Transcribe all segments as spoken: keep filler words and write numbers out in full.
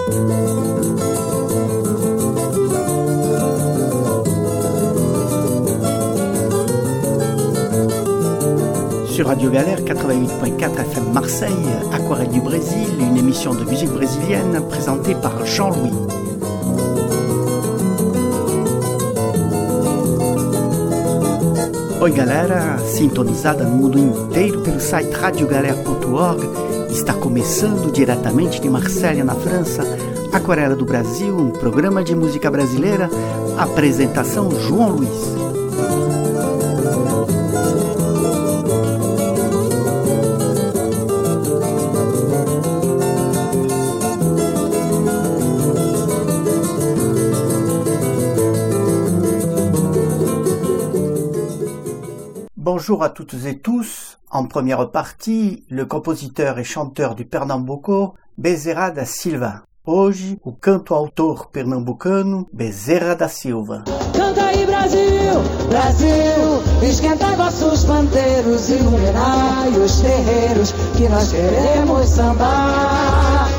Sur Radio Galère quatre-vingt-huit point quatre F M Marseille, Aquarelle du Brésil, une émission de musique brésilienne présentée par Jean-Louis. Oi galera, sintonizada no mundo inteiro pelo site radio galera ponto org, está começando diretamente de Marselha, na França, Aquarela do Brasil, um programa de música brasileira, apresentação João Luiz. Bonjour à toutes et tous. En première partie, le compositeur et chanteur du Pernambuco, Bezerra da Silva. Hoje, o canto-autor pernambucano, Bezerra da Silva. Canta aí Brasil, Brasil, esquenta vossos pandeiros, iluminai os terreiros, que nós queremos sambar.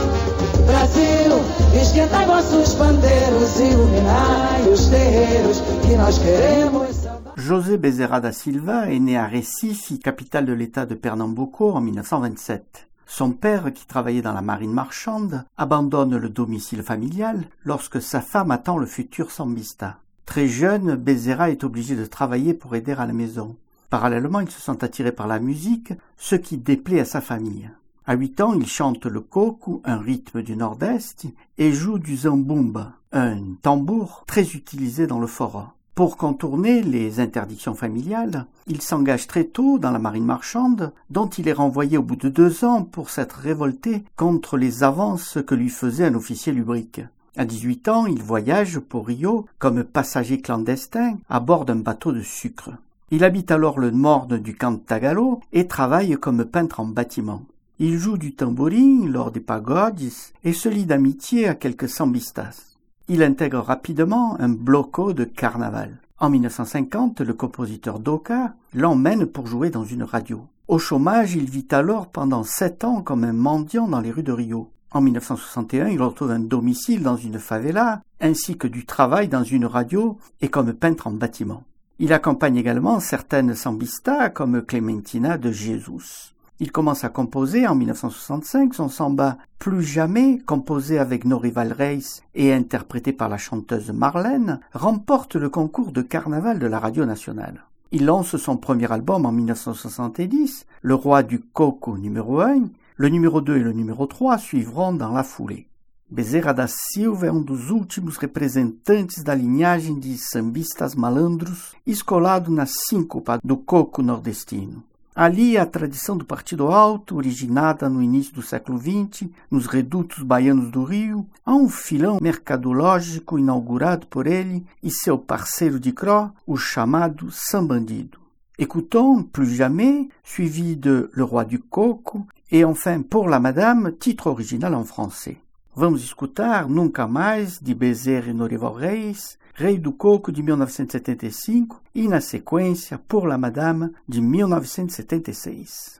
Brasil, esquenta vossos pandeiros, iluminai os terreiros, que nós queremos sambar. José Bezerra da Silva est né à Recife, capitale de l'état de Pernambuco, en dix-neuf cent vingt-sept. Son père, qui travaillait dans la marine marchande, abandonne le domicile familial lorsque sa femme attend le futur sambista. Très jeune, Bezerra est obligé de travailler pour aider à la maison. Parallèlement, il se sent attiré par la musique, ce qui déplaît à sa famille. À huit ans, il chante le coco, un rythme du nord-est, et joue du zambumba, un tambour très utilisé dans le fora. Pour contourner les interdictions familiales, il s'engage très tôt dans la marine marchande, dont il est renvoyé au bout de deux ans pour s'être révolté contre les avances que lui faisait un officier lubrique. À dix-huit ans, il voyage pour Rio comme passager clandestin à bord d'un bateau de sucre. Il habite alors le morne du Cantagalo et travaille comme peintre en bâtiment. Il joue du tambourin lors des pagodes et se lie d'amitié à quelques sambistas. Il intègre rapidement un bloco de carnaval. En dix-neuf cent cinquante, le compositeur Doka l'emmène pour jouer dans une radio. Au chômage, il vit alors pendant sept ans comme un mendiant dans les rues de Rio. En dix-neuf cent soixante et un, il retrouve un domicile dans une favela, ainsi que du travail dans une radio et comme peintre en bâtiment. Il accompagne également certaines sambistas comme Clementina de Jesus. Il commence à composer en dix-neuf cent soixante-cinq son samba « Plus jamais », composé avec Norival Reis et interprété par la chanteuse Marlène, remporte le concours de carnaval de la radio nationale. Il lance son premier album en dix-neuf cent soixante-dix, Le Roi du Coco numéro un, le numéro deux et le numéro trois suivront dans la foulée. Bezerra da Silva é um dos últimos representantes da linhagem de sambistas malandros, escolado na síncopa do coco nordestino. Ali a tradição do Partido Alto, originada no início do século vinte, nos redutos baianos do Rio, há um filão mercadológico inaugurado por ele e seu parceiro de cro, o chamado Sambandido. Écoutons Plus jamais, suivi de Le Roi du Coco, et enfin Pour la Madame, titre original en français. Vamos escutar Nunca Mais, de Bezerra e Norival Reis, Rei do Coco, de mil novecentos e setenta e cinco, e na sequência Pour la Madame, de mil novecentos e setenta e seis.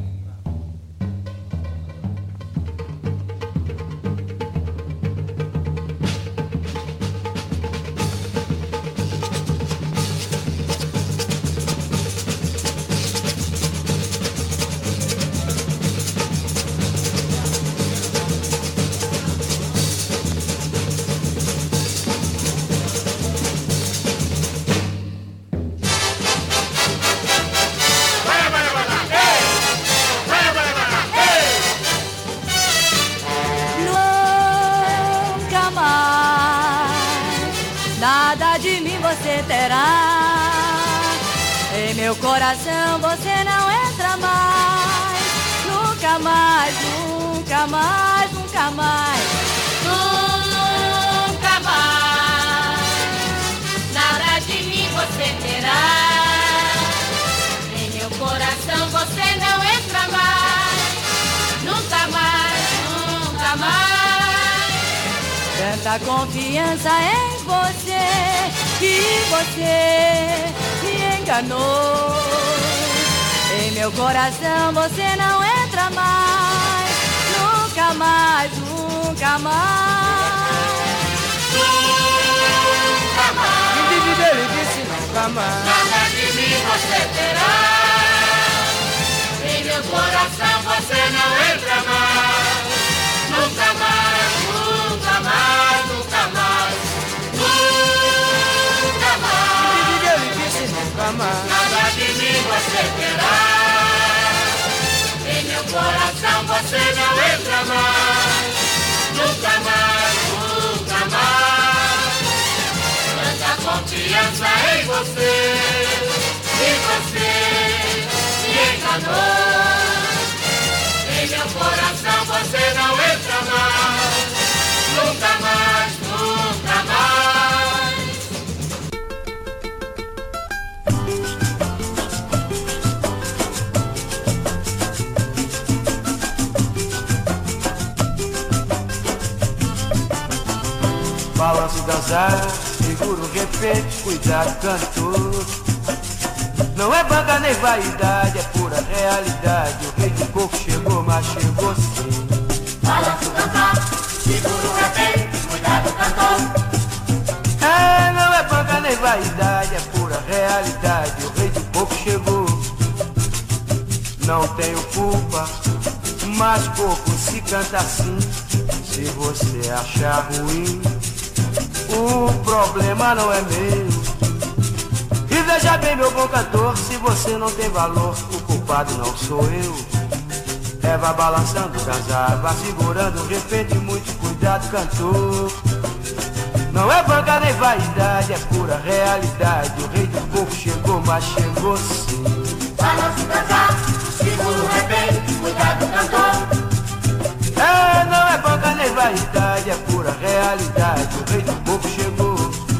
Em meu coração você não entra mais. Nunca mais, nunca mais, nunca mais. Nunca mais. Nada de mim você terá. Em meu coração você não entra mais. Nunca mais, nunca mais. Tanta confiança em você que você me enganou. Em meu coração você não entra mais. Nunca mais, nunca mais. nunca mais. Nada de mim você terá. Em meu coração você não entra mais. Nunca mais, nunca mais, nunca mais. Nunca mais. Diga, ele disse nunca mais. Nada de mim você terá. Em meu coração você não entra mais. Nunca mais, nunca mais. Tanta confiança em você. E você me enganou. Em meu coração você não entra mais. Nunca mais, nunca mais. Balanço das asas, seguro o repente, cuidado cantor. Não é banca nem vaidade, é pura realidade. O rei do coco chegou, mas chegou sim. Balanço das asas, seguro o repente, cuidado cantor. É, não é banca nem vaidade, é pura realidade. O rei do coco chegou. Não tenho culpa, mas coco se canta assim. Se você achar ruim, o problema não é meu. E veja bem, meu bom cantor, se você não tem valor, o culpado não sou eu. É, vá balançando o casar, vá segurando o repente, muito cuidado, cantor. Não é banca nem vaidade, é pura realidade. O rei do coco chegou, mas chegou sim. Balanço das asas, seguro o repente, cuidado cantor. É, não é banca nem vaidade, é pura realidade. O rei do coco chegou.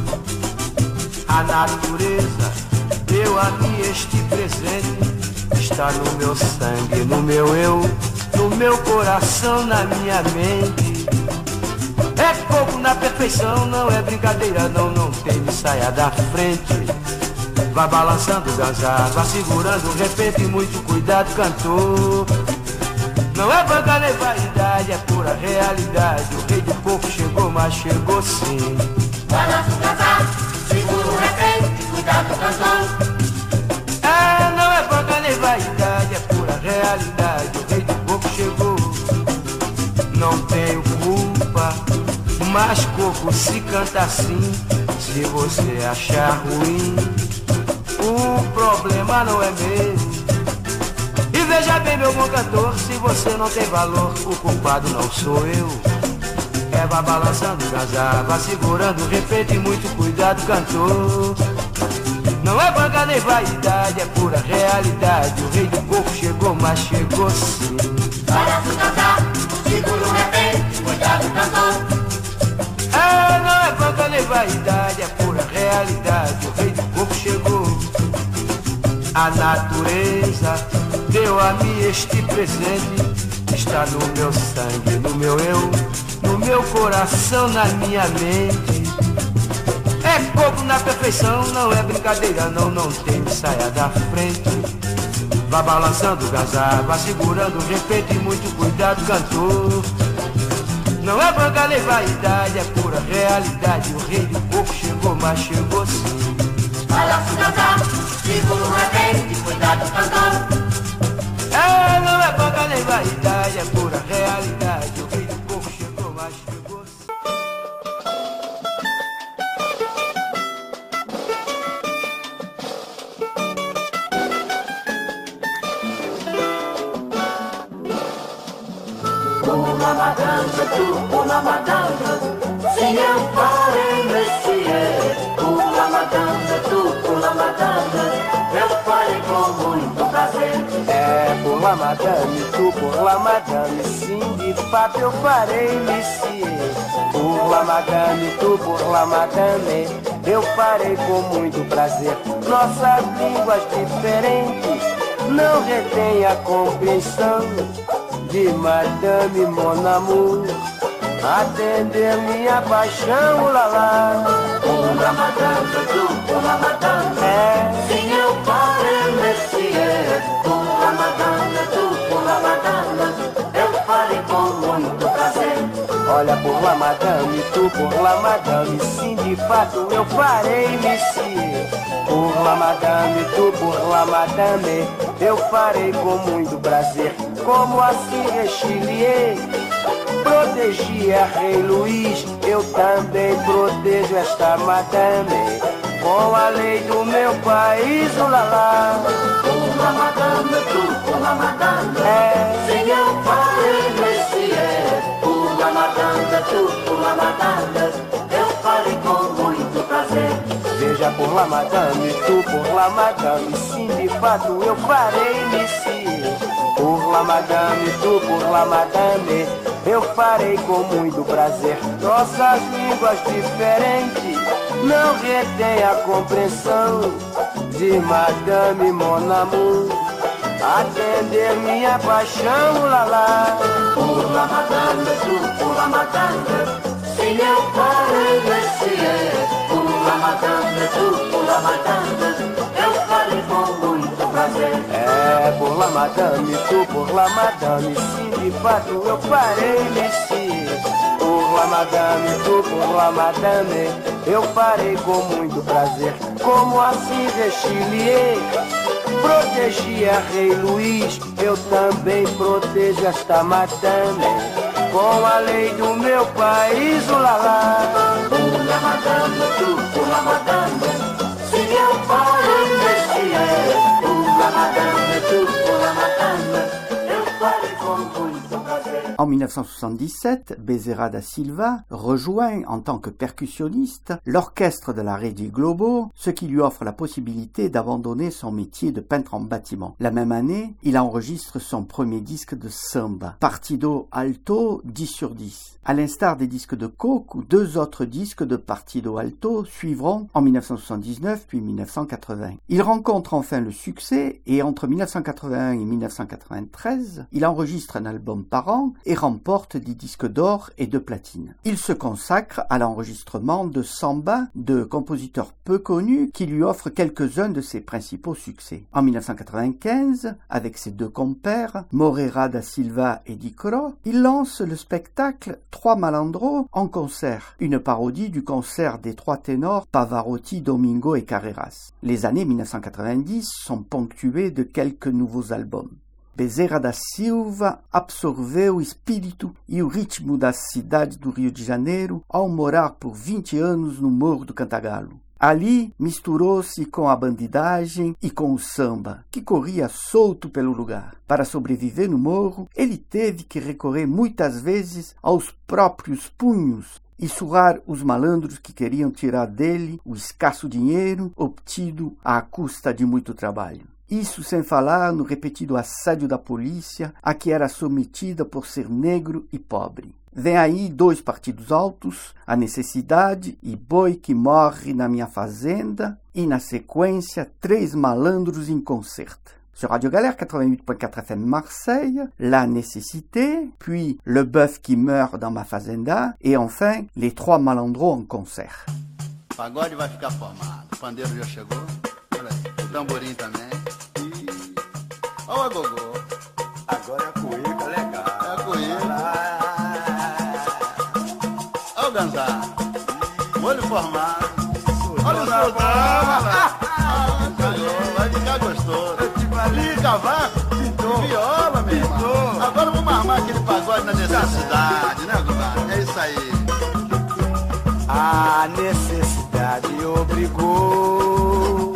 A natureza deu a mim este presente. Está no meu sangue, no meu eu, no meu coração, na minha mente. É coco na perfeição, não é brincadeira, não, não tem me saia da frente. Vá balançando o ganzá, vá segurando o repente, muito cuidado, cantor. Não é banca nem vaidade, é pura realidade. O rei do coco chegou, mas chegou sim. Balanço das asas, seguro o repente, cuidado cantor. É, não é banca nem vaidade, é pura realidade. O rei do coco chegou. Não tenho culpa, mas coco se canta assim. Se você achar ruim, o problema não é meu. E veja bem, meu bom cantor, se você não tem valor, o culpado não sou eu. É, vá balançando o casar, vá segurando o repente, muito cuidado, cantor. Não é banca nem vaidade, é pura realidade. O rei do coco chegou, mas chegou sim. Balanço das asas, seguro o repente, cuidado cantor. É, não é banca nem vaidade, é pura realidade. O rei do coco chegou. A natureza deu a mim este presente. Está no meu sangue, no meu eu, no meu coração, na minha mente. É coco na perfeição, não é brincadeira, não, não tem saia da frente. Vá balançando o gazar, vá segurando o repente, muito cuidado, cantor. Não é banca nem vaidade, é pura realidade. O rei do coco chegou, mas chegou sim. Balanço das asas, seguro o repente, cuidado cantor. É, não é banca nem vaidade, é pura realidade. O rei do coco chegou, mas chegou sim. Pula madame, tu pula madame, se eu farei messier. Pula madame, tu pula madame, eu farei com muito prazer. É, por lá madame, tu por lá madame, sim, de fato eu farei messier. Por lá madame, tu por lá madame, eu farei com muito prazer. Nossas línguas diferentes não retêm a compreensão de madame mon amour, atender minha paixão, lalá. Pula madame, tu pula madame, É, sim eu farei messier. Pula madame, tu pula madame, eu farei com muito prazer. Olha por lá, madame, tu por lá, madame, sim, de fato eu farei-me se. Por lá, madame, tu por lá, madame, eu farei com muito prazer. Como assim rechiliei, protegi a rei Luís, eu também protejo esta madame. Com a lei do meu país, ulalá. Por lá, madame, tu por lá, madame, É, sim, eu farei messier. Por lá, madame, tu por lá, madame, eu farei com muito prazer. veja por lá, madame, tu por lá, madame, sim, de fato eu farei-me se. Por lá, madame, tu por lá, madame, eu farei com muito prazer. Nossas línguas diferentes não retém a compreensão de madame mon amour. Atender minha paixão, lalá. Por lá, madame, tu por lá, madame, sim, eu farei messier. Por lá, madame, tu por lá, madame, eu farei com muito prazer. É, por lá, madame, tu por lá, madame, sim, de fato eu farei-me se. Por lá, madame, tu por lá, madame, eu farei com muito prazer. Como assim rechiliei, protegi a rei Luís, eu também protejo esta madame. Com a lei do meu país, ulalá. Por lá, madame, tu por lá, madame, sim, eu farei messier. Por lá, madame, tu por lá, madame, eu farei com muito prazer. En mille neuf cent soixante-dix-sept, Bezerra da Silva rejoint en tant que percussionniste l'orchestre de la Rede Globo, ce qui lui offre la possibilité d'abandonner son métier de peintre en bâtiment. La même année, il enregistre son premier disque de samba, Partido Alto dix sur dix. À l'instar des disques de coke, deux autres disques de Partido Alto suivront en mille neuf cent soixante-dix-neuf puis mille neuf cent quatre-vingts. Il rencontre enfin le succès et entre mille neuf cent quatre-vingt-un et mille neuf cent quatre-vingt-treize, il enregistre un album par an et remporte des disques d'or et de platine. Il se consacre à l'enregistrement de samba de compositeurs peu connus qui lui offrent quelques-uns de ses principaux succès. En mille neuf cent quatre-vingt-quinze, avec ses deux compères, Moreira da Silva et Dicro, il lance le spectacle Trois Malandros en concert, une parodie du concert des trois ténors Pavarotti, Domingo et Carreras. Les années mille neuf cent quatre-vingt-dix sont ponctuées de quelques nouveaux albums. Bezerra da Silva absorveu o espírito e o ritmo da cidade do Rio de Janeiro ao morar por vinte anos no Morro do Cantagalo. Ali misturou-se com a bandidagem e com o samba, que corria solto pelo lugar. Para sobreviver no morro, ele teve que recorrer muitas vezes aos próprios punhos e surrar os malandros que queriam tirar dele o escasso dinheiro obtido à custa de muito trabalho. Isso sem falar no repetido assédio da polícia a que era submetida por ser negro e pobre. Vem aí dois partidos altos, a necessidade e boi que morre na minha fazenda, e na sequência três malandros em concerto. Sur Radio Galère quatre-vingt-huit point quatre F M Marseille, La Nécessité, puis Le bœuf qui meurt dans ma fazenda, et enfin les trois malandros en concert. O pagode vai ficar formado, o pandeiro já chegou, olha aí, o tamborim também. E... Olha o agogô. Agora é a cuíca, legal. É a cuíca. Olha o ganzá, molho formado. Olha o soldado. Vai ficar gostoso. E cavaco, pintou. Viola, meu irmão. Agora vamos armar aquele pagode na necessidade, né, Gustavo? É isso aí. A necessidade obrigou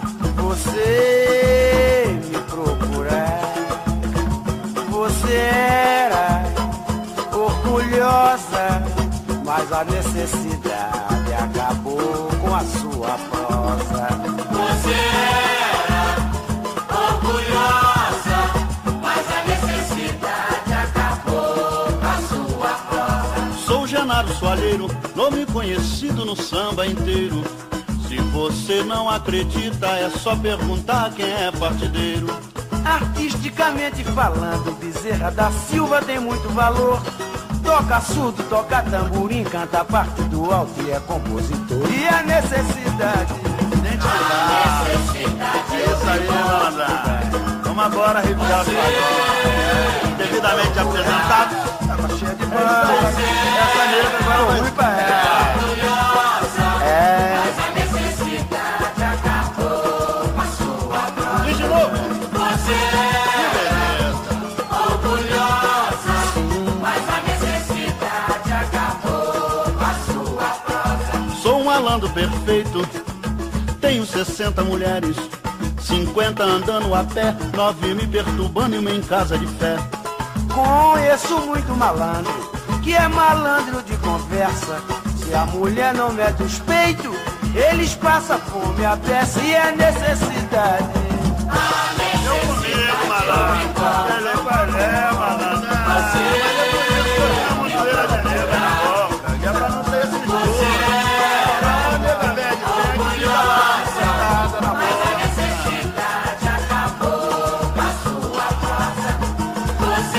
você me procurar. Você era orgulhosa, mas a necessidade acabou com a sua prosa. Você era orgulhosa, mas a necessidade acabou com a sua prosa. Sou Genaro Soalheiro, nome conhecido no samba inteiro. Se você não acredita, é só perguntar quem é partideiro. Artisticamente falando, Bezerra da Silva tem muito valor. Toca surdo, toca tamborim, canta parte do alto e é compositor. E a necessidade, Identidade. É isso aí, malandra. Vamos Vamos agora revirar os padrões. Devidamente apresentado. Tava cheia de banda. Essa nega agora é ruim pra ela. É. Mas a necessidade acabou com a sua prova. Diz de novo. Você é orgulhosa, mas a necessidade acabou com a sua prosa. Sou um malandro perfeito. Tenho sessenta mulheres, cinquenta andando a pé, nove me perturbando e uma em casa de fé. Conheço muito malandro, que é malandro de conversa. Se a mulher não mete os peitos, eles passam fome a peça e é necessidade. Eu comigo, malandro. Ele é palé, malandro. Mas é por isso que eu tenho muito feira de nega na boca, que é pra não ter esse jogo. A nega velha de sangue fica lá, sentada na boca. Mas a necessidade acabou com a sua prosa. Você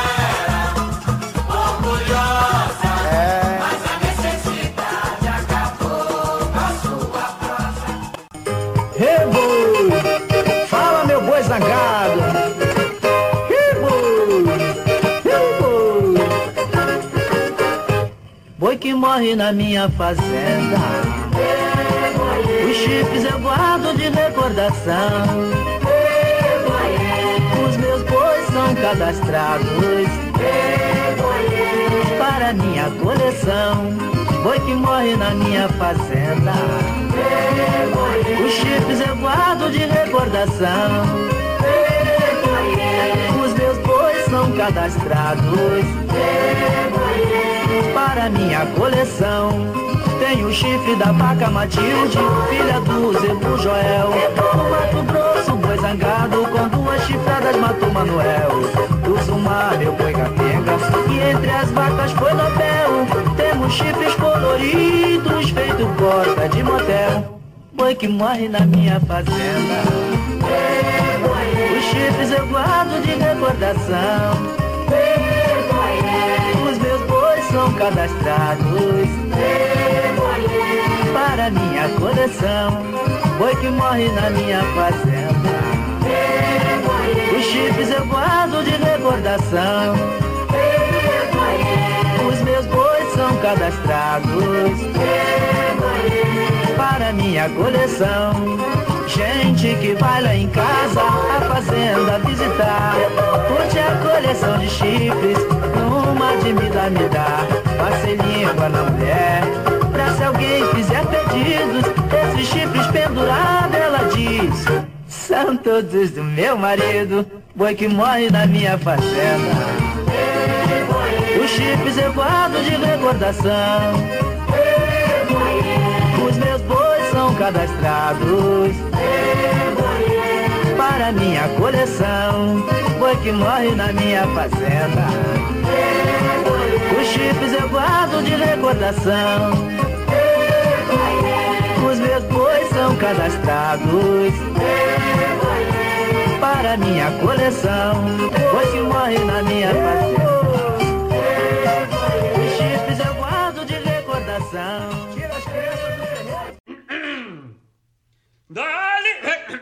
era orgulhosa, É. mas a necessidade acabou com a sua prosa. Hey, boi, fala meu boi zangado. Hey, boi, hey, boi. Boi que morre na minha fazenda. Os chifres eu guardo de recordação. Os meus bois são cadastrados para minha coleção. Boi que morre na minha fazenda. Os chifres eu guardo de recordação. Os meus bois são cadastrados para minha coleção. Tenho o chifre da vaca Matilde, filha do Zebu Joel. No Mato Grosso, boi zangado, com duas chifradas matou Manuel. Do Zumar, meu boi capenga, e entre as vacas foi Nobel. Temos chifres coloridos, feito porta de motel. Boi que morre na minha fazenda. Os chifres eu guardo de recordação. Os meus bois são cadastrados para minha coleção. Boi que morre na minha fazenda. Os chifres eu guardo de recordação. Os meus bois são cadastrados para minha coleção. Gente que vai lá em casa, a fazenda visitar, curte a coleção de chifres, numa de me dá, me dá. Passei língua na mulher, pra se alguém fizer pedidos, esses chifres pendurados, ela diz: são todos do meu marido. Boi que morre na minha fazenda. Os chifres eu guardo de recordação. Os meus bois são cadastrados para minha coleção. Boi que morre na minha fazenda. Os chifres eu guardo de recordação. Os meus bois são cadastrados para minha coleção. Boi que morre na minha fazenda. Os chifres eu guardo de recordação. Dali,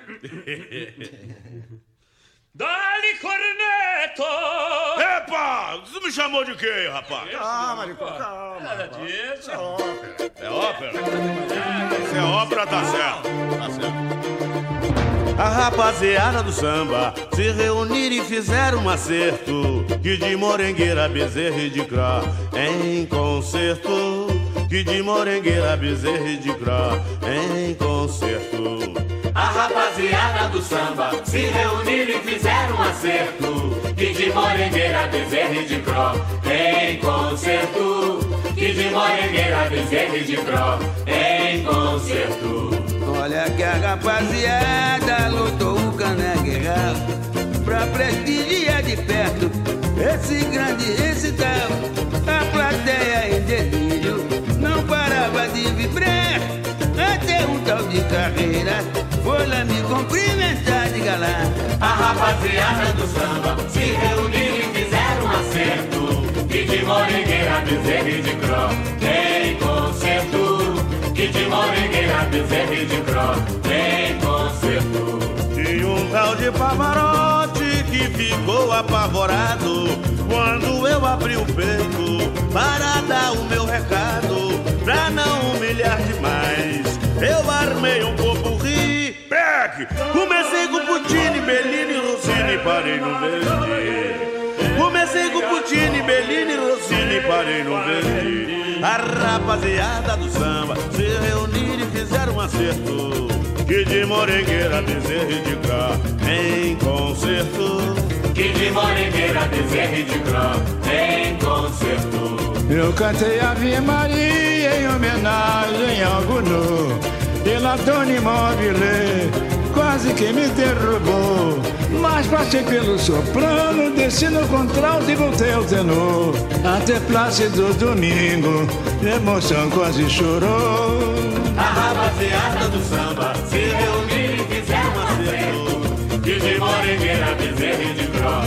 dali corneto. Epa! Você me chamou de quê, rapaz? Calma, Nicô, calma. Nada disso. É ópera. É ópera? Se é ópera, tá certo. Tá certo. A rapaziada do samba se reuniram e fizeram um acerto, que de Morengueira, Bezerra e de Crá em concerto, que de Morengueira, Bezerra e de Crá em concerto. A rapaziada do samba se reuniram e fizeram um acerto, que de Morengueira, Bezerra e de Cró em concerto, que de Morengueira, Bezerra e de Cró em concerto. Olha que a rapaziada lutou o Cané Guerra pra prestigiar de perto esse grande recital. A plateia em delírio não parava de vibrar, até um tal de Carreira foi lá me cumprimentar de galã. A rapaziada do samba se reuniu e fizeram um acerto, que de Morengueira, Bezerra e de Cró em concerto, que de Morengueira, Bezerra e de Cró em concerto. De um tal de Pavarotti que ficou apavorado quando eu abri o peito para dar o meu recado, pra não humilhar demais. Eu armei um popurrí, pegue. Comecei com Puccini, Bellini, Rossini, parei no Verdi. Comecei com Puccini, Bellini, Rossini, parei no Verdi. A rapaziada do samba se reuniram e fizeram um acerto, que de Morengueira, Bezerra e de Cá em concerto. Que de Morengueira, Bezerra e de Cá em concerto. Eu cantei Ave Maria em homenagem ao Gounod, e la Dona Imóvel quase que me derrubou, mas passei pelo soprano, desci no contralto e voltei ao tenor, até Plácido Domingo, emoção quase chorou. A rapaziada do samba se reuniram e fizeram um acerto, que de Morengueira, Bezerra e de Cá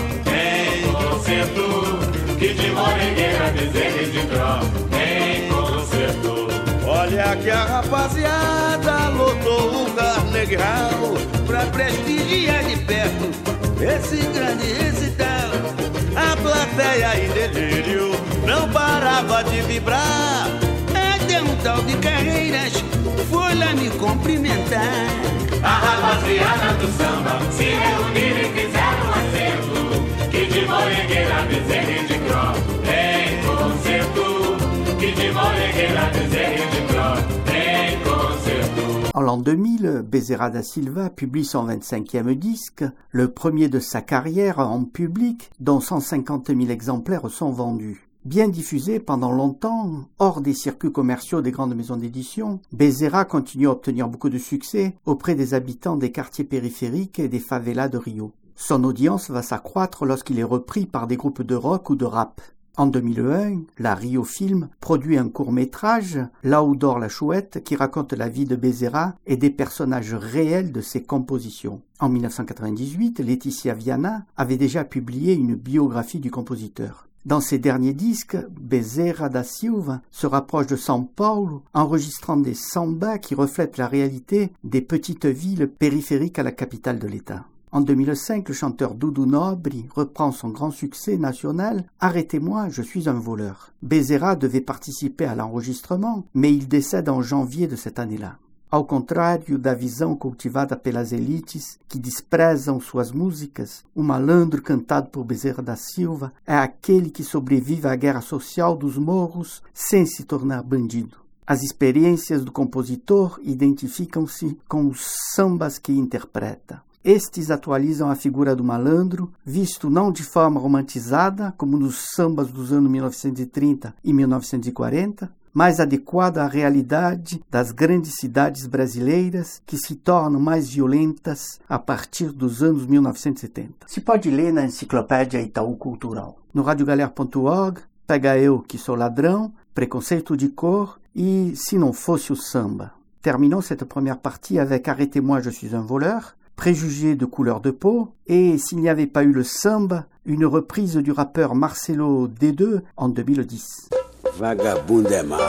em concerto. Que de Morengueira, Bezerra e de Cá em concerto. Olha que a rapaziada lotou o Carnegie pra prestigiar de perto esse grande recital. A plateia em delírio não parava de vibrar. Até um tal de Carreiras foi lá me cumprimentar. A rapaziada do samba se reuniram e fizeram um acerto, que de Morengueira, Bezerra e de Cá em concerto. Que de Morengueira, Bezerra e de Cá em concerto. En l'an deux mille, Bezerra da Silva publie son vingt-cinquième disque, le premier de sa carrière en public, dont cent cinquante mille exemplaires sont vendus. Bien diffusé pendant longtemps, hors des circuits commerciaux des grandes maisons d'édition, Bezerra continue à obtenir beaucoup de succès auprès des habitants des quartiers périphériques et des favelas de Rio. Son audience va s'accroître lorsqu'il est repris par des groupes de rock ou de rap. En deux mille un, la Rio Film produit un court-métrage, Là où dort la chouette, qui raconte la vie de Bezerra et des personnages réels de ses compositions. En mille neuf cent quatre-vingt-dix-huit, Laetitia Viana avait déjà publié une biographie du compositeur. Dans ses derniers disques, Bezerra da Silva se rapproche de São Paulo, enregistrant des sambas qui reflètent la réalité des petites villes périphériques à la capitale de l'État. En deux mille cinq, le chanteur Dudu Nobri reprend son grand succès national « Arrêtez-moi, je suis un voleur ». Bezerra devait participer à l'enregistrement, mais il décède en janvier de cette année-là. Ao contrário da visão cultivada pelas elites que desprezam suas músicas, o malandro cantado por Bezerra da Silva é aquele que sobrevive à guerra social dos morros sem se tornar bandido. As experiências do compositor identificam-se com os sambas que interpreta. Estes atualizam a figura do malandro, visto não de forma romantizada, como nos sambas dos anos mil novecentos e trinta e mil novecentos e quarenta, mais adequada à realidade das grandes cidades brasileiras que se tornam mais violentas a partir dos anos mil novecentos e setenta. Se pode ler na Enciclopédia Itaú Cultural. No radiogalera ponto org, Pega Eu Que Sou Ladrão, Preconceito de Cor e Se Não Fosse o Samba. Terminons cette première partie avec Arrêtez-moi, je suis un voleur, Préjugés de couleur de peau, et S'il n'y avait pas eu le samba, une reprise du rappeur Marcelo D deux en deux mille dix. Vagabundo é mau,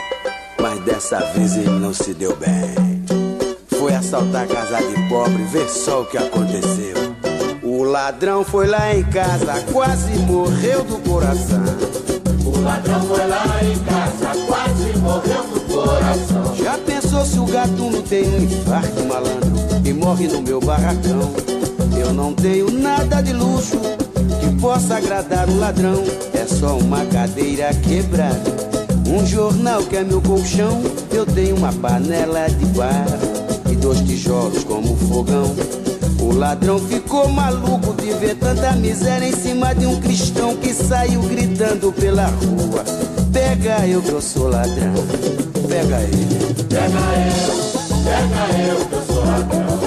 mas dessa vez ele não se deu bem. Foi assaltar a casa de pobre, vê só o que aconteceu. O ladrão foi lá em casa, quase morreu do coração. O ladrão foi lá em casa, quase morreu do coração. Já pensou se o gatuno tem um infarto, malandro, e morre no meu barracão? Eu não tenho nada de luxo que possa agradar um ladrão. É só uma cadeira quebrada, um jornal que é meu colchão. Eu tenho uma panela de barro e dois tijolos como fogão. O ladrão ficou maluco de ver tanta miséria em cima de um cristão que saiu gritando pela rua: pega eu que eu sou ladrão, pega ele. Pega eu, pega eu que eu sou ladrão.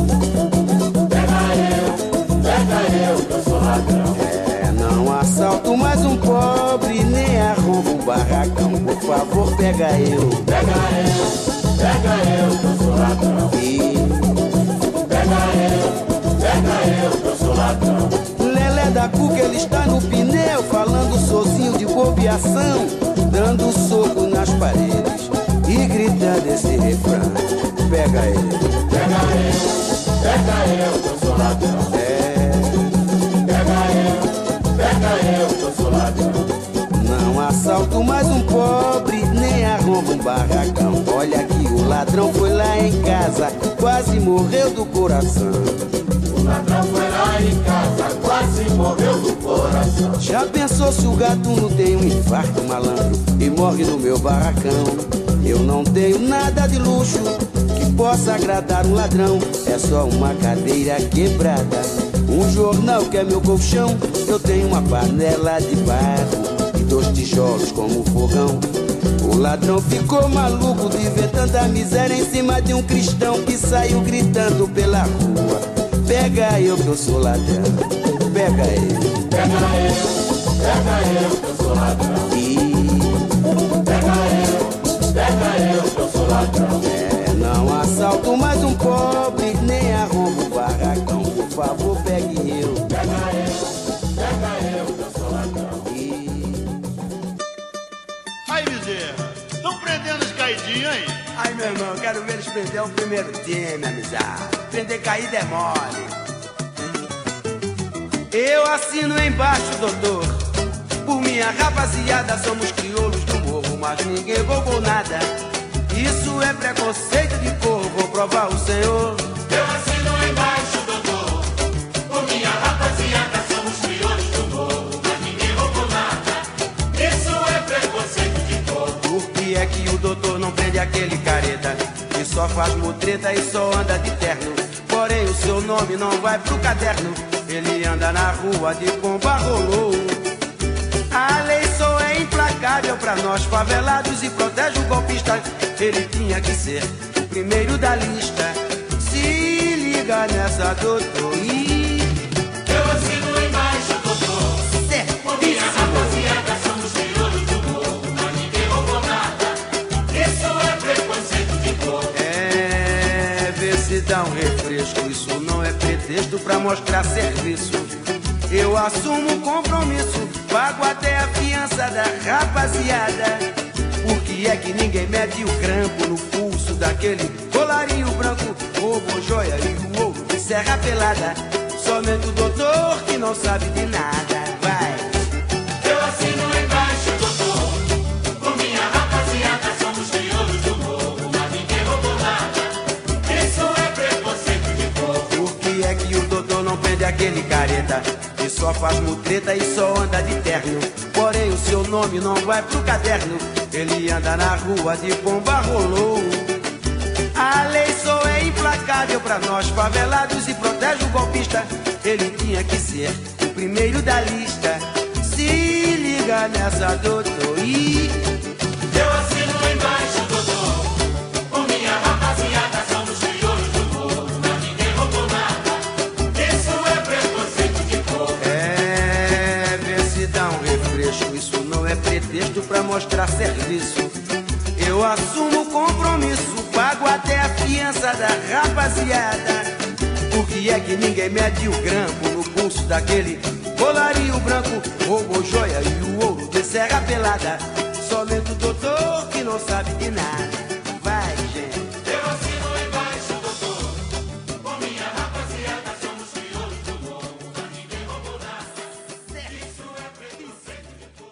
Pega eu, pega eu que eu sou ladrão. É, não assalto mais um pobre, nem arrombo um barracão. Por favor, pega eu. Pega eu, pega eu que eu sou ladrão. E... Pega eu, pega eu que eu sou ladrão. Lelé da Cuca, ele está no pneu, falando sozinho de bobeação, dando soco nas paredes e gritando esse refrão: pega ele. Pega eu, pega eu que eu sou ladrão. É, assalto, mas um pobre nem arromba um barracão. Olha que o ladrão foi lá em casa, quase morreu do coração. O ladrão foi lá em casa, quase morreu do coração. Já pensou se o gatuno tem um infarto, malandro, e morre no meu barracão? Eu não tenho nada de luxo que possa agradar um ladrão. É só uma cadeira quebrada, um jornal que é meu colchão. Eu tenho uma panela de barro e dois tijolos como fogão. O ladrão ficou maluco de ver tanta miséria em cima de um cristão que saiu gritando pela rua: pega eu que eu sou ladrão, pega eu, pega eu, pega eu que eu sou ladrão. E pega eu, pega eu que eu sou ladrão. É, não assalto mais um pobre, nem arrombo o barracão. Por favor, pegue eu, pega eu, pega eu que eu sou ladrão. E Aí, Bezerra, estão prendendo os caidinhos aí? Ai, meu irmão, quero ver eles prender o primeiro time, amizade. Prender caído é mole. Eu assino embaixo, doutor. Por minha rapaziada, somos crioulos do morro, mas ninguém roubou nada. Isso é preconceito de cor, vou provar o senhor. Eu assino embaixo, doutor. Por minha rapaziada, somos crioulos do morro, mas ninguém roubou nada. Isso é preconceito de cor. Por que é que o doutor não prende aquele careta que só faz mutreta e só anda de terno? Porém o seu nome não vai pro caderno. Ele anda na rua de pomba rolou. A lei só é implacável pra nós favelados e protege o golpista. Ele tinha que ser o primeiro da lista. Se liga nessa, doutor. Ih, Eu assino embaixo, doutor. certo. Por minha rapaziada, somos crioulos do morro, mas ninguém roubou nada. Isso é preconceito de cor. É, vê se dá um refresco. Isso não é pretexto pra mostrar serviço. Eu assumo o compromisso, pago até a fiança da rapaziada. Por que é que ninguém mede o grampo no pulso daquele colarinho branco? Roubo, joia e o ouro de serra pelada. Somente o doutor que não sabe de nada. Vai. Eu assino embaixo, doutor. Por minha rapaziada, somos crioulos do morro, mas ninguém roubou nada. Isso é preconceito de cor. Por que é que o doutor não prende aquele careta que só faz mutreta e só anda de terno? Porém o seu nome não vai pro caderno. Ele anda na rua de pomba rolou. A lei só é implacável pra nós favelados e protege o golpista. Ele tinha que ser o primeiro da lista. Se liga nessa, doutor. Ih, Eu assino embaixo, doutor. Por minha rapaziada, somos crioulos do morro, mas ninguém roubou nada. Isso é preconceito de cor. é, vê se dá um refresco. Isso não é pretexto pra mostrar serviço. Eu assumo o compromisso, pago até a fiança da rapaziada. Por que é que ninguém mede o grampo no pulso daquele colarinho branco? Roubou joia e o ouro de serra pelada. Somente o doutor que não sabe de nada. Vai, gente. Eu assino embaixo, doutor. Por minha rapaziada, somos crioulos do morro, mas ninguém roubou nada. Isso é preconceito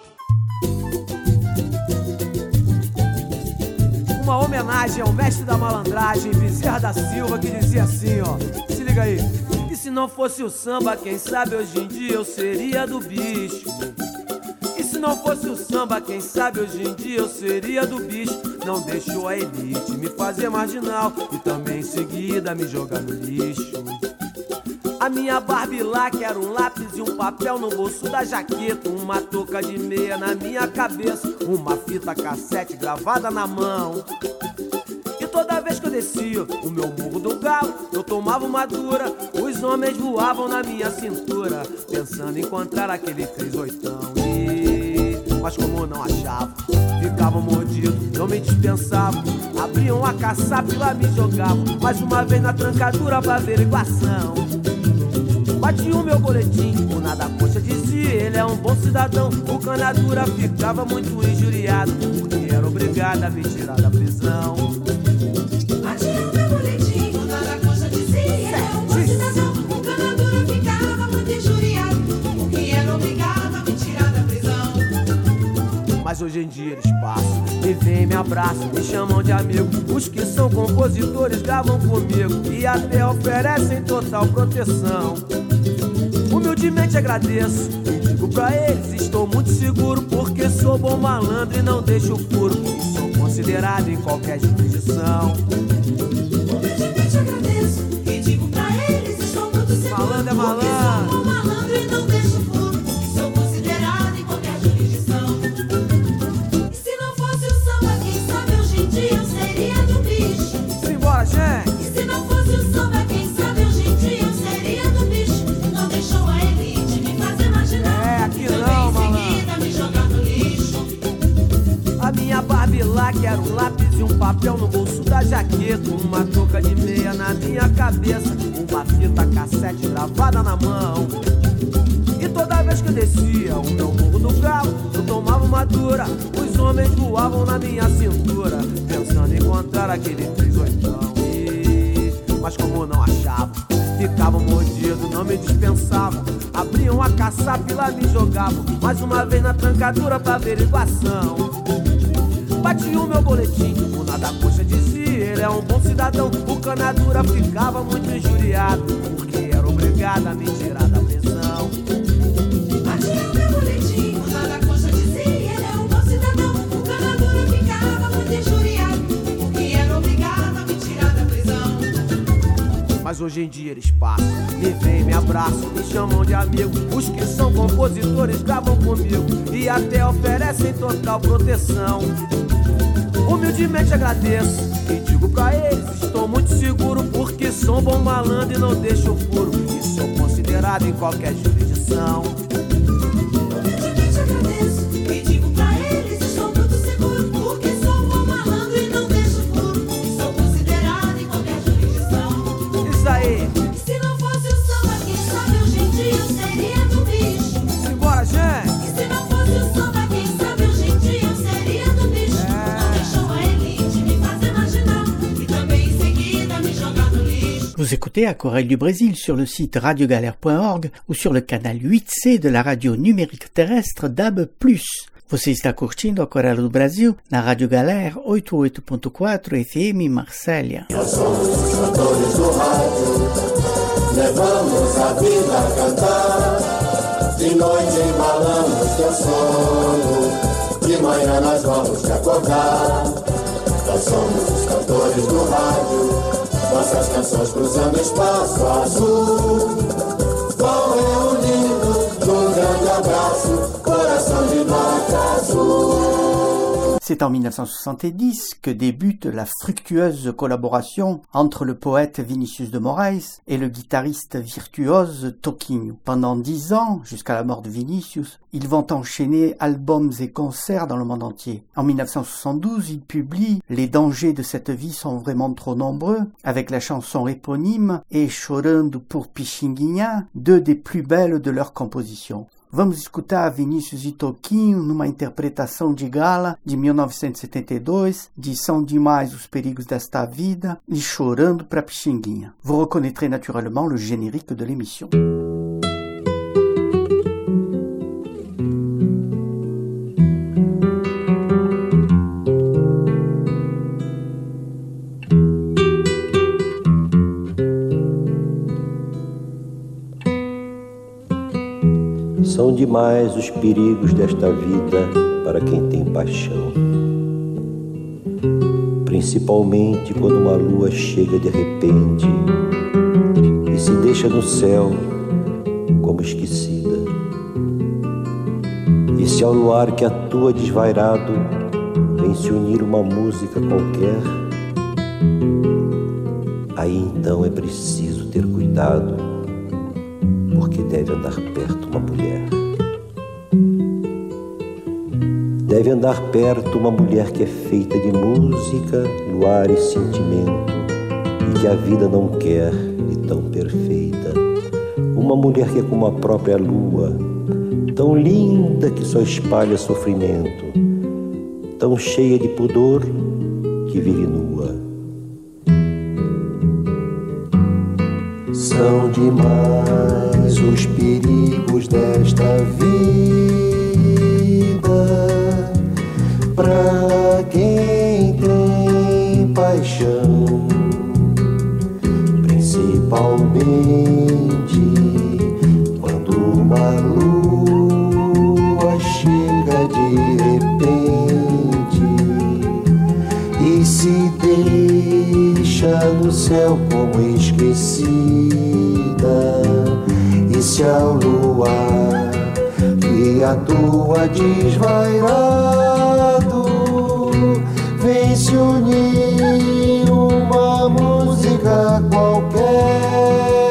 de cor. Uma homenagem ao mestre da malandragem, Bezerra da Silva, que dizia assim, ó. Se liga aí. E se não fosse o samba, quem sabe hoje em dia eu seria do bicho. E se não fosse o samba, quem sabe hoje em dia eu seria do bicho. Não deixou a elite me fazer marginal e também em seguida me jogar no lixo. A minha Barbilac era um lápis e um papel no bolso da jaqueta, uma touca de meia na minha cabeça, uma fita cassete gravada na mão. E toda vez que eu descia o meu morro do galo, eu tomava uma dura, os homens voavam na minha cintura, pensando em encontrar aquele três oitão. E... mas como não achavam, ficavam mordidos, não me dispensavam, abriam a caçapa e lá me jogavam, mais uma vez na trancadura pra averiguação. Bati o meu boletim, o nada coxa dizia, ele é um bom cidadão. O canadura ficava muito injuriado, porque era obrigado a me tirar da prisão. Bati o meu boletim, o nada coxa dizia, ele é um bom cidadão. O canadura ficava muito injuriado, porque era obrigado a me tirar da prisão. Mas hoje em dia eles passam, me vêm, me abraçam, me chamam de amigo. Os que são compositores gravam comigo e até oferecem total proteção. Humildemente agradeço e digo pra eles, estou muito seguro, porque sou bom malandro e não deixo furo, e sou considerado em qualquer jurisdição. Humildemente agradeço e digo pra eles, estou muito seguro, malandro é malandro, porque sou bom malandro e não deixo furo, e sou considerado em qualquer jurisdição. E se não fosse o samba, quem sabe hoje em dia eu seria do bicho. Simbora, gente! E se não fosse o samba, quem sabe hoje em dia eu seria do bicho. Não deixou a elite me fazer imaginar. É, aqui não, malandro. Em seguida me jogar no lixo. A minha Barbie lá, que era um lápis e um papel no bolso da jaqueta, uma touca de meia na minha cabeça, uma fita cassete gravada na mão. E toda vez que eu descia o meu morro do galo, eu tomava uma dura, os homens voavam na minha cintura, pensando em encontrar aquele três oitão. E... mas como não achavam, ficavam mordidos, não me dispensavam, abriam a caçapa e lá me jogavam, mais uma vez na trancadura pra averiguação. Bati o meu boletim, o nada coxa dizia, ele é um bom cidadão. O canadura ficava muito injuriado, porque era obrigado a me tirar da prisão. Bati o meu boletim, o nada coxa dizia, ele é um bom cidadão. O canadura ficava muito injuriado, porque era obrigado a me tirar da prisão. Mas hoje em dia eles passam, me vêm, me abraçam, me chamam de amigo. Os que são compositores gravam comigo e até oferecem total proteção. Humildemente agradeço e digo pra eles, estou muito seguro, porque sou um bom malandro e não deixo furo, e sou considerado em qualquer jurisdição. Humildemente agradeço e digo pra eles, estou muito seguro, porque sou um bom malandro e não deixo furo, e sou considerado em qualquer jurisdição. Isso aí! E se não fosse o samba, quem sabe hoje em dia eu seria do bicho. Simbora, gente! E se não fosse o samba, quem sabe hoje em dia eu seria do bicho. Vous écoutez Aquarelle du Brésil sur le site radio galère point org ou sur le canal huit C de la radio numérique terrestre D A B plus. Você está curtindo Aquarelle do Brasil na Rádio Galera oitenta e oito ponto quatro F M Marsella. Nós somos os cantores do rádio, levamos a vida a cantar. De noite embalamos teu sono, de manhã nós vamos te acordar. Nós somos os cantores do rádio, nossas canções cruzando espaço azul. Vão reunindo num grande abraço, coração de norte azul. C'est en mille neuf cent soixante-dix que débute la fructueuse collaboration entre le poète Vinicius de Moraes et le guitariste virtuose Toquinho. Pendant dix ans, jusqu'à la mort de Vinicius, ils vont enchaîner albums et concerts dans le monde entier. En mille neuf cent soixante-douze, ils publient Les dangers de cette vie sont vraiment trop nombreux, avec la chanson éponyme et Chorando por Pixinguinha, deux des plus belles de leur composition. Vamos escutar Vinícius e Toquinho numa interpretação de gala de mil novecentos e setenta e dois, de São Demais os Perigos desta Vida e Chorando pra Pixinguinha. Vous reconnaîtrez naturellement le générique de l'émission. São demais os perigos desta vida para quem tem paixão, principalmente quando uma lua chega de repente e se deixa no céu como esquecida. E se ao luar que atua desvairado vem se unir uma música qualquer, aí então é preciso ter cuidado, porque deve andar perto uma mulher. Deve andar perto uma mulher que é feita de música, luar e sentimento, e que a vida não quer de tão perfeita. Uma mulher que é como a própria lua, tão linda que só espalha sofrimento, tão cheia de pudor que vive nua. São demais os perigos desta vida, Pra quem tem paixão, principalmente quando uma lua chega de repente e se deixa no céu como esquecida, e se ao luar que atua desvairado vem se unir uma música qualquer,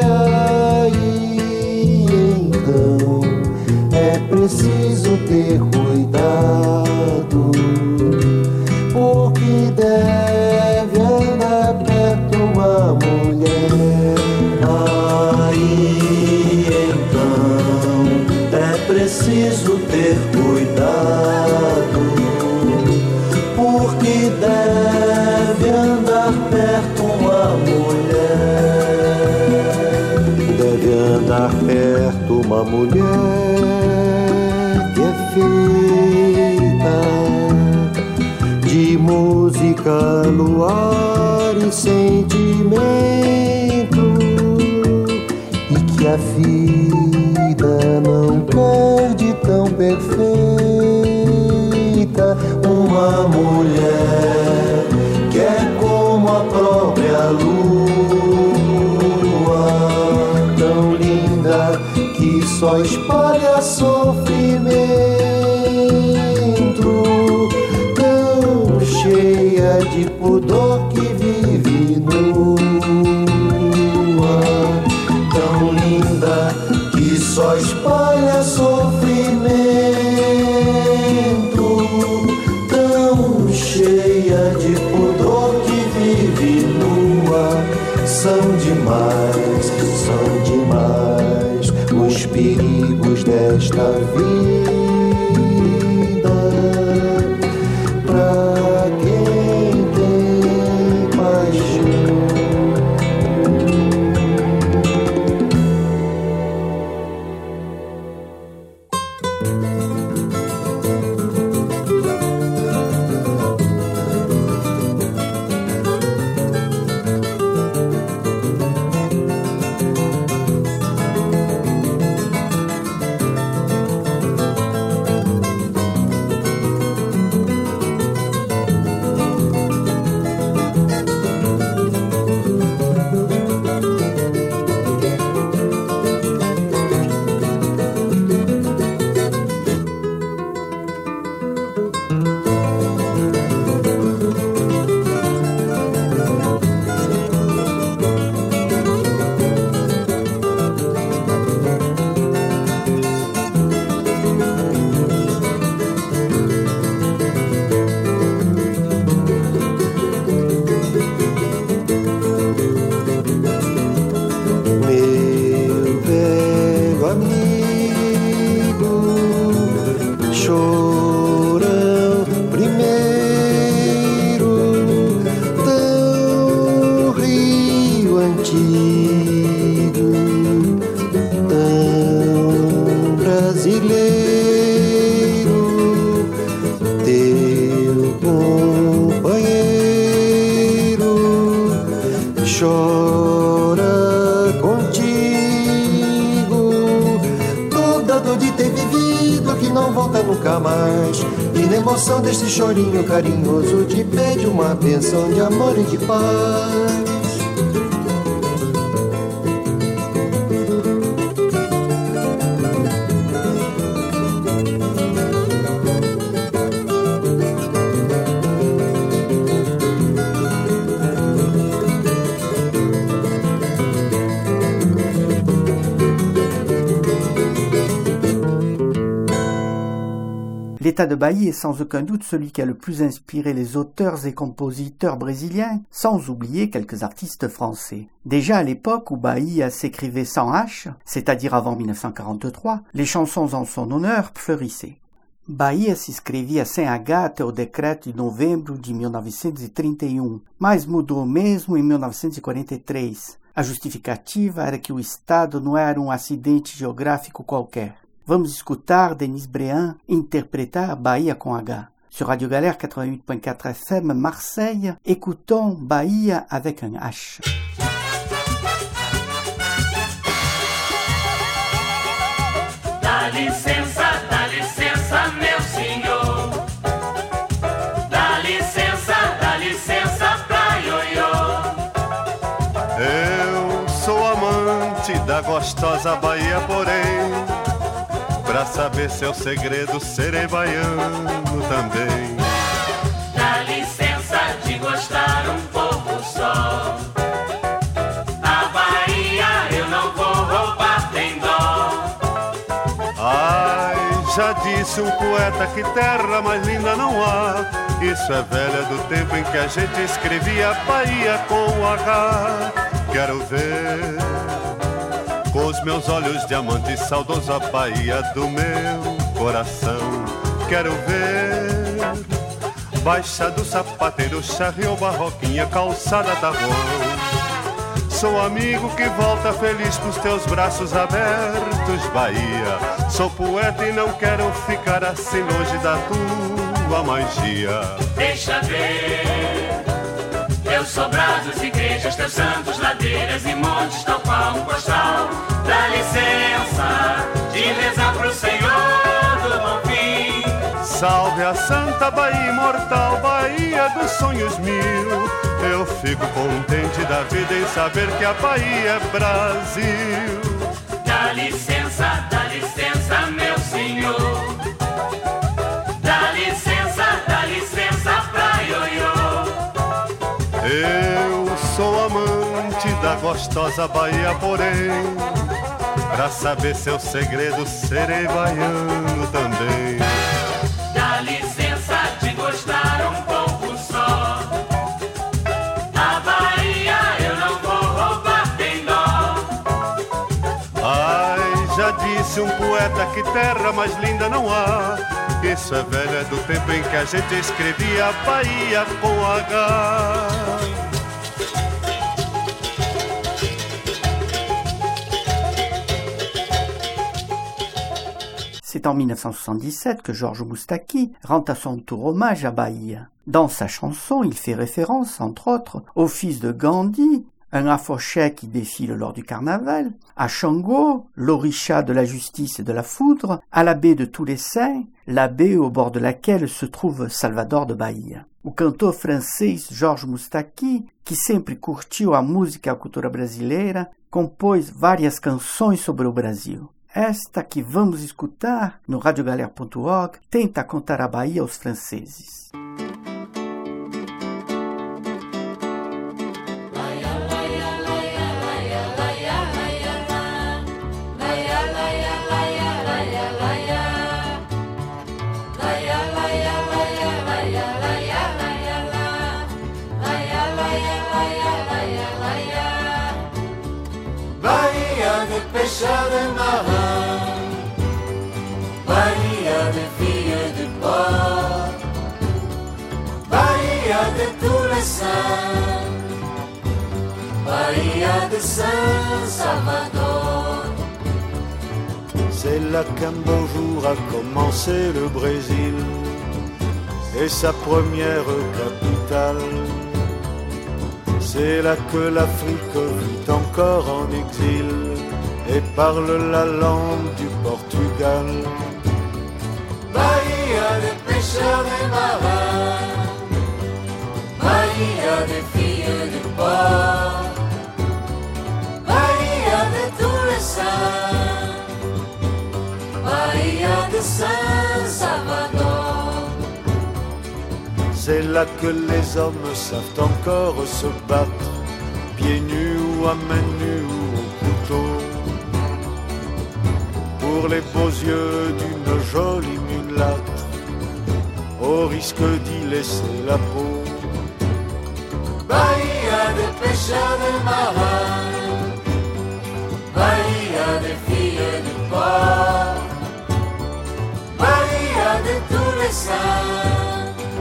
aí então é preciso ter cuidado, porque deve andar perto uma mulher. Aí então é preciso ter cuidado, porque deve andar perto uma mulher. Deve andar perto uma mulher que é feita de música, luar e sentimento, e que a vida não perde tão perfeita. Uma mulher que é como a própria lua, tão linda que só espalha sofrimento, tão cheia de pudor que vive nua, tão linda que só espalha sofrimento, tão cheia de pudor que vive nua. São demais, são demais os perigos desta vida pra quem tem paixão. Desse chorinho carinhoso te pede uma bênção de amor e de paz. L'État de Bahia est sans aucun doute celui qui a le plus inspiré les auteurs et compositeurs brésiliens, sans oublier quelques artistes français. Déjà à l'époque où Bahia s'écrivait sans H, c'est-à-dire avant mille neuf cent quarante-trois, les chansons en son honneur fleurissaient. Bahia se escrevia sem H até o decreto de novembro de mil novecentos e trinta e um, mas mudou mesmo em mil novecentos e quarenta e três. A justificativa era que o Estado não era um acidente geográfico qualquer. Vamos escutar Denis Brean interpretar Bahia com H. Sur Radio Galère quatre-vingt-huit point quatre F M Marseille, écoutons Bahia avec un H. Dá licença, dá licença, meu senhor. Dá licença, dá licença pra ioiô. Eu sou amante da gostosa Bahia, porém, pra saber seu segredo serei baiano também. Dá licença de gostar um pouco só. A Bahia eu não vou roubar, tem dó. Ai, já disse um poeta que terra mais linda não há. Isso é velha do tempo em que a gente escrevia Bahia com H. Quero ver com os meus olhos diamantes saudoso a Bahia do meu coração. Quero ver Baixa do Sapateiro, Charriot, Barroquinha, Calçada da Rua. Sou amigo que volta feliz com os teus braços abertos, Bahia. Sou poeta e não quero ficar assim longe da tua magia. Deixa ver, teus sobrados, igrejas, teus santos, ladeiras e montes, tal qual um postal. Dá licença de rezar pro Senhor do Bom Fim. Salve a Santa Bahia imortal, Bahia dos sonhos mil. Eu fico contente da vida em saber que a Bahia é Brasil. Dá licença, dá licença, meu senhor. Dá licença, dá licença pra ioiô. Eu sou amante da gostosa Bahia, porém, pra saber seu segredo serei baiano também. Dá licença de gostar um pouco só. A Bahia eu não vou roubar, tem dó. Ai, já disse um poeta que terra mais linda não há. Isso é velho, é do tempo em que a gente escrevia Bahia com H. C'est en mille neuf cent soixante-dix-sept que Georges Moustaki rend à son tour hommage à Bahia. Dans sa chanson, il fait référence, entre autres, au fils de Gandhi, un afoché qui défile lors du carnaval, à Shango, l'orisha de la justice et de la foudre, à la baie de tous les saints, la baie au bord de laquelle se trouve Salvador de Bahia. O cantor francês Georges Moustaki, que sempre curtiu a música e a cultura brasileira, compôs várias canções sobre o Brasil. Esta que vamos escutar no radiogalera ponto org tenta contar a Bahia aos franceses. Bahia de pêcheurs de marins, Bahia de filles du port, Bahia de tous les saints, Bahia de Saint-Salvador. C'est là qu'un beau jour a commencé le Brésil et sa première capitale. C'est là que l'Afrique vit encore en exil et parle la langue du Portugal. Bahia de pêcheurs des marins, Bahia des filles du port, Bahia de tous les saints, Bahia de Saint-Salvador. C'est là que les hommes savent encore se battre, pieds nus ou à main nue ou au couteau, pour les beaux yeux d'une jolie mulâtre, au risque d'y laisser la peau. Bahia de pêcheurs de marins, Bahia des filles du port, Bahia de tous les saints,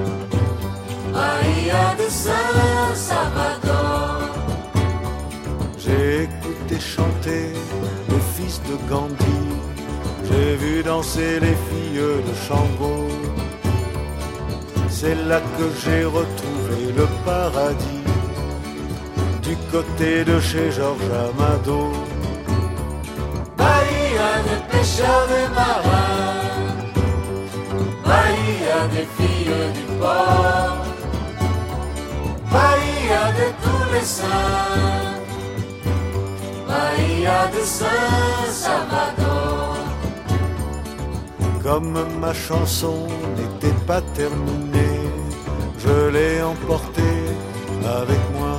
Bahia de Saint-Salvador. J'ai écouté chanter le fils de Gandhi, j'ai vu danser les filles de Shango, C'est là que j'ai retrouvé le paradis, du côté de chez Georges Amado. Bahia de pêcheurs de marins, Bahia des filles du port, Bahia de tous les saints, Bahia de Saint-Salvador. Comme ma chanson n'était pas terminée, je l'ai emportée avec moi.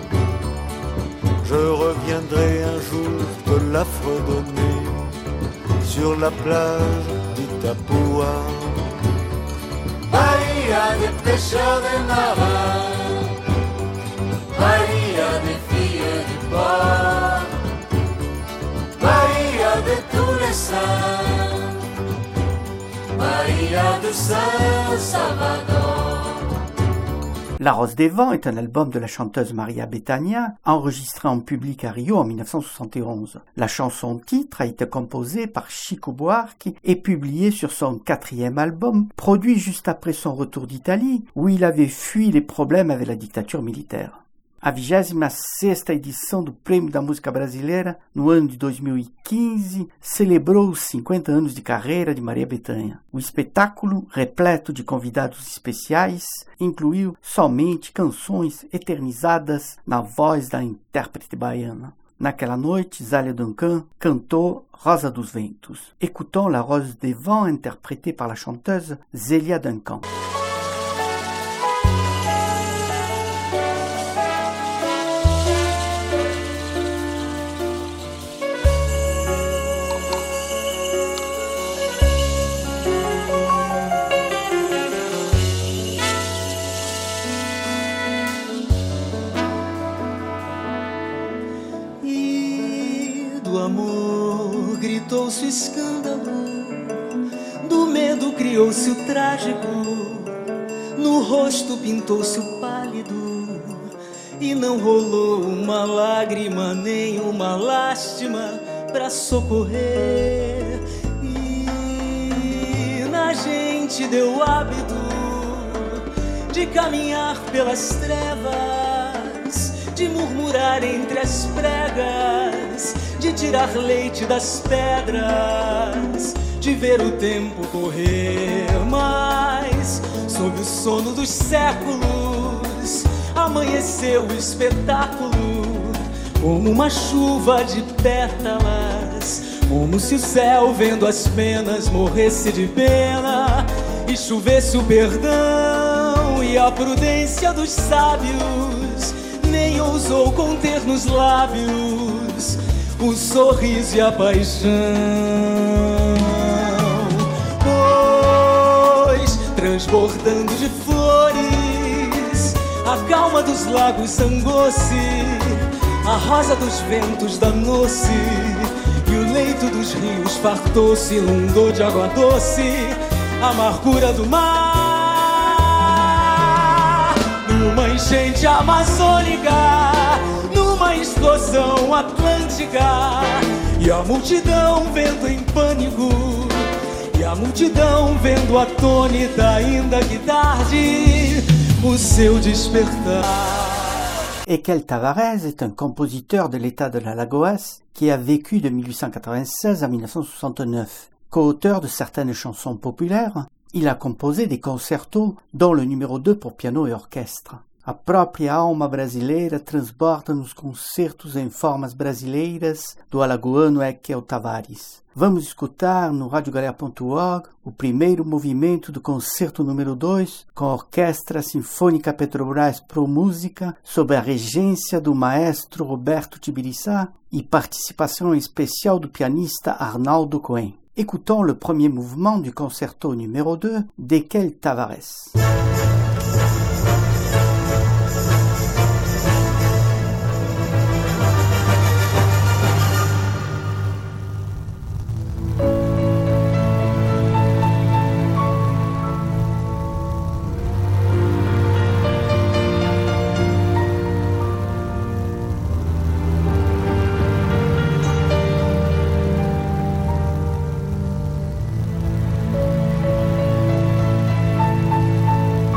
Je reviendrai un jour te la fredonner sur la plage d'Itapua. Bahia des pêcheurs des marins, Bahia des filles du port, Bahia de tous les saints, Bahia de Saint-Salvador. La Rose des Vents est un album de la chanteuse Maria Bethânia, enregistré en public à Rio en mille neuf cent soixante et onze. La chanson-titre a été composée par Chico Buarque et publiée sur son quatrième album, produit juste après son retour d'Italie, où il avait fui les problèmes avec la dictature militaire. A vigésima sexta edição do Prêmio da Música Brasileira, no ano de dois mil e quinze, celebrou os cinquenta anos de carreira de Maria Bethânia. O espetáculo, repleto de convidados especiais, incluiu somente canções eternizadas na voz da intérprete baiana. Naquela noite, Zélia Duncan cantou Rosa dos Ventos. Écoutons La Rose des Vents interprétée par la chanteuse Zélia Duncan. Gritou-se o escândalo, do medo criou-se o trágico, no rosto pintou-se o pálido, e não rolou uma lágrima nem uma lástima pra socorrer. E na gente deu hábito de caminhar pelas trevas, de murmurar entre as pregas, de tirar leite das pedras, de ver o tempo correr. Mas, sob o sono dos séculos, amanheceu o espetáculo, como uma chuva de pétalas, como se o céu, vendo as penas, morresse de pena e chovesse o perdão. E a prudência dos sábios nem ousou conter nos lábios o sorriso e a paixão, pois, transbordando de flores, a calma dos lagos sangou-se, a rosa dos ventos danou-se, e o leito dos rios fartou-se, inundou de água doce a amargura do mar. Numa enchente amazônica, numa explosão atlântica, e a multidão vendo em pânico, e a multidão vendo atônita, ainda que tarde, o seu despertar. Ekel Tavares est un compositeur de l'État de l'Alagoas qui a vécu de mille huit cent quatre-vingt-seize à mille neuf cent soixante-neuf. Co-auteur de certaines chansons populaires, il a composé des concertos, dont le numéro deux pour piano et orchestre. A própria alma brasileira transborda nos concertos em formas brasileiras do alagoano Ekel Tavares. Vamos escutar no rádio galera ponto org o primeiro movimento do concerto número dois com a Orquestra Sinfônica Petrobras Pro Música sob a regência do maestro Roberto Tibiriçá e participação especial do pianista Arnaldo Cohen. Écoutons le premier mouvement du concerto numéro deux d'Ekel Tavares. Thank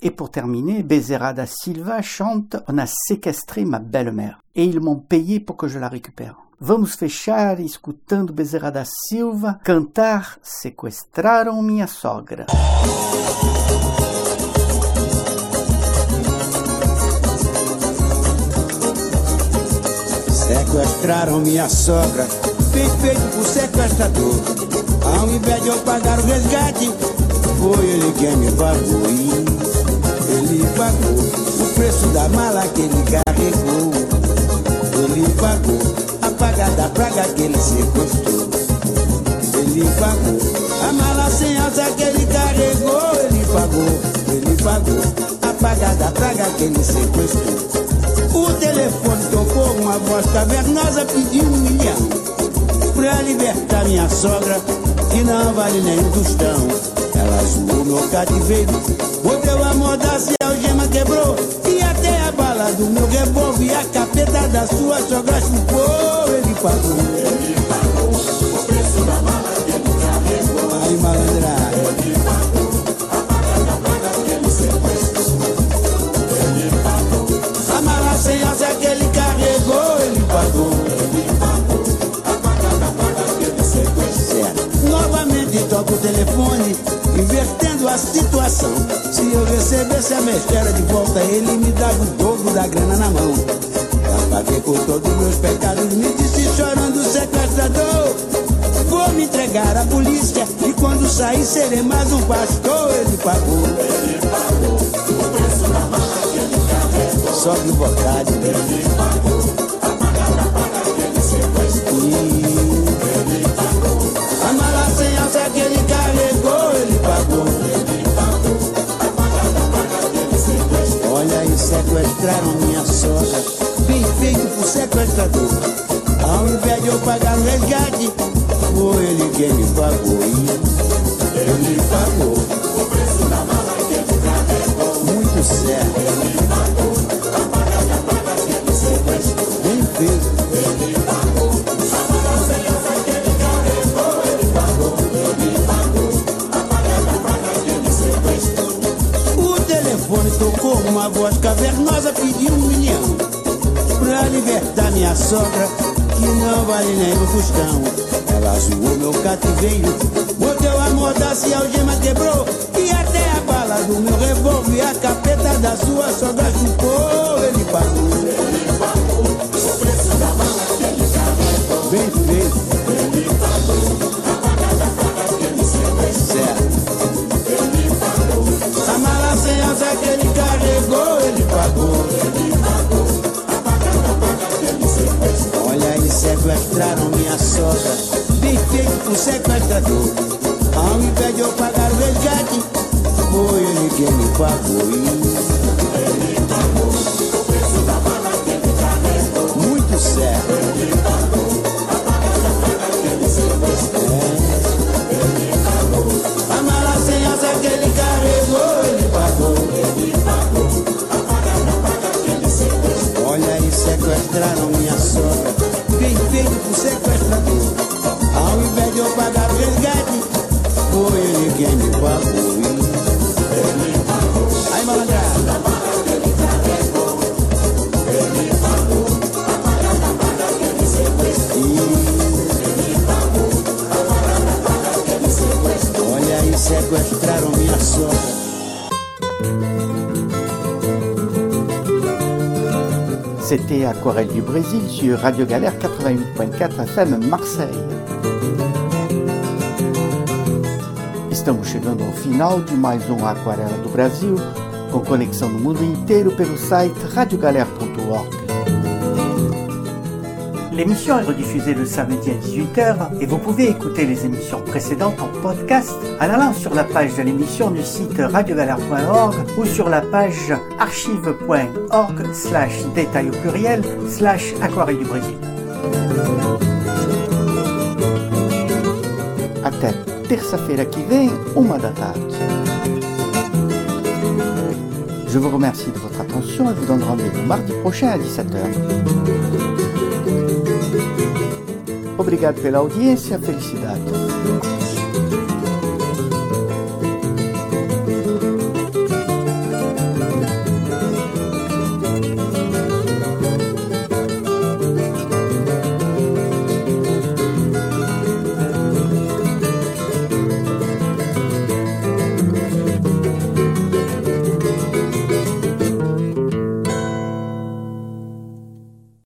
Et pour terminer, Bezerra da Silva chante « On a séquestré ma belle-mère et ils m'ont payé pour que je la récupère ». Vamos fechar escutando Bezerra da Silva cantar Sequestraram minha sogra. Sequestraram minha sogra, bem feito por sequestrador. Ao invés de eu pagar o resgate, foi ele quem me pagou. E ele pagou o preço da mala que ele carregou. Ele pagou a paga da praga que ele sequestrou. Ele pagou a mala sem alça que ele carregou. Ele pagou, ele pagou a paga da praga que ele sequestrou. O telefone tocou, uma voz cavernosa pediu um milhão pra libertar minha sogra, que não vale nem um tostão. Ela zoou meu cativeiro, mordeu a mordaça e a algema quebrou, e até a bala do meu revólver e a capeta da sua sogra chupou. Ele pagou, ele pagou o preço da mala que ele carregou. Aí, malandragem. Ele pagou a paga da praga que ele sequestrou. Ele pagou a mala sem asa que ele carregou. Ele pagou, ele pagou a paga da praga que ele sequestrou. Novamente toca o telefone, invertendo a situação. Se eu recebesse a mestera de volta, ele me dava o dobro da grana na mão. Já paguei por todos os meus pecados, me disse chorando o sequestrador. Vou me entregar à polícia e quando sair serei mais um pastor. Ele pagou, ele pagou o preço da mala que ele carregou. Só de vontade. Ele pagou a paga da praga que ele sequestrou. Ele pagou a mala sem alça que ele carregou. Ele pagou, ele pagou a paga da praga que ele sequestrou. Olha aí, sequestraram minha sogra, bem feito por sequestrador. Ao invés de eu pagar o resgate, foi ele quem me pagou. Ele pagou o preço da mala que ele carregou. Muito certo. Ele pagou a paga da praga que ele sequestrou. Bem feito. Ele pagou a mala sem alça que ele carregou. Ele pagou, ele pagou a paga da praga que ele sequestrou. O telefone tocou, uma voz cavernosa pediu um milhão pra libertar minha sogra, que não vale nem um tostão. Ela zoou meu cativeiro, mordeu a mordaça e a algema quebrou, e até a bala do meu revólver e a capeta da sua sogra chupou. Ele pagou, ele pagou o preço da mala que ele carregou. Bem feito. Ele pagou a paga da praga que ele sequestrou. Certo. Ele pagou a mala sem asa que ele carregou. Ele pagou, ele pagou a paga da praga que ele sequestrou. Olha aí, sequestraram minha sogra, bem feito por sequestrador. Ao invés de eu pagar o resgate, foi ele quem me pagou. Ele pagou o preço da mala que ele carregou. Muito certo. Ele pagou a paga da praga que ele sequestrou. Ele pagou a mala sem asa que ele carregou. Ele pagou, ele pagou a paga da praga que ele sequestrou. Olha aí, sequestraram minha sogra, bem feito por sequestrador. Ao invés de eu pagar o resgate, foi ele quem me pagou. Ele pagou aí, malandragem, da mala que ele carregou. Ele pagou a paga da praga que ele sequestrou. Ele pagou a paga da praga que ele sequestrou. Olha aí, sequestraram minha sogra. C'était Aquarelle du Brésil sur Radio Galère quatre-vingt-huit point quatre F M Marseille. Estamos chegando ao final de mais um Aquarela do Brasil, com conexão no mundo inteiro pelo site radio galère point org. L'émission est rediffusée le samedi à dix-huit heures et vous pouvez écouter les émissions précédentes en podcast en allant sur la page de l'émission du site radio galère point org ou sur la page archive point org slash détail au pluriel slash Aquarelle du Brésil. Até terça-feira que vem, uma da tarde. Je vous remercie de votre attention et vous donne rendez-vous mardi prochain à dix-sept heures. Obrigado pela audiência, felicidade.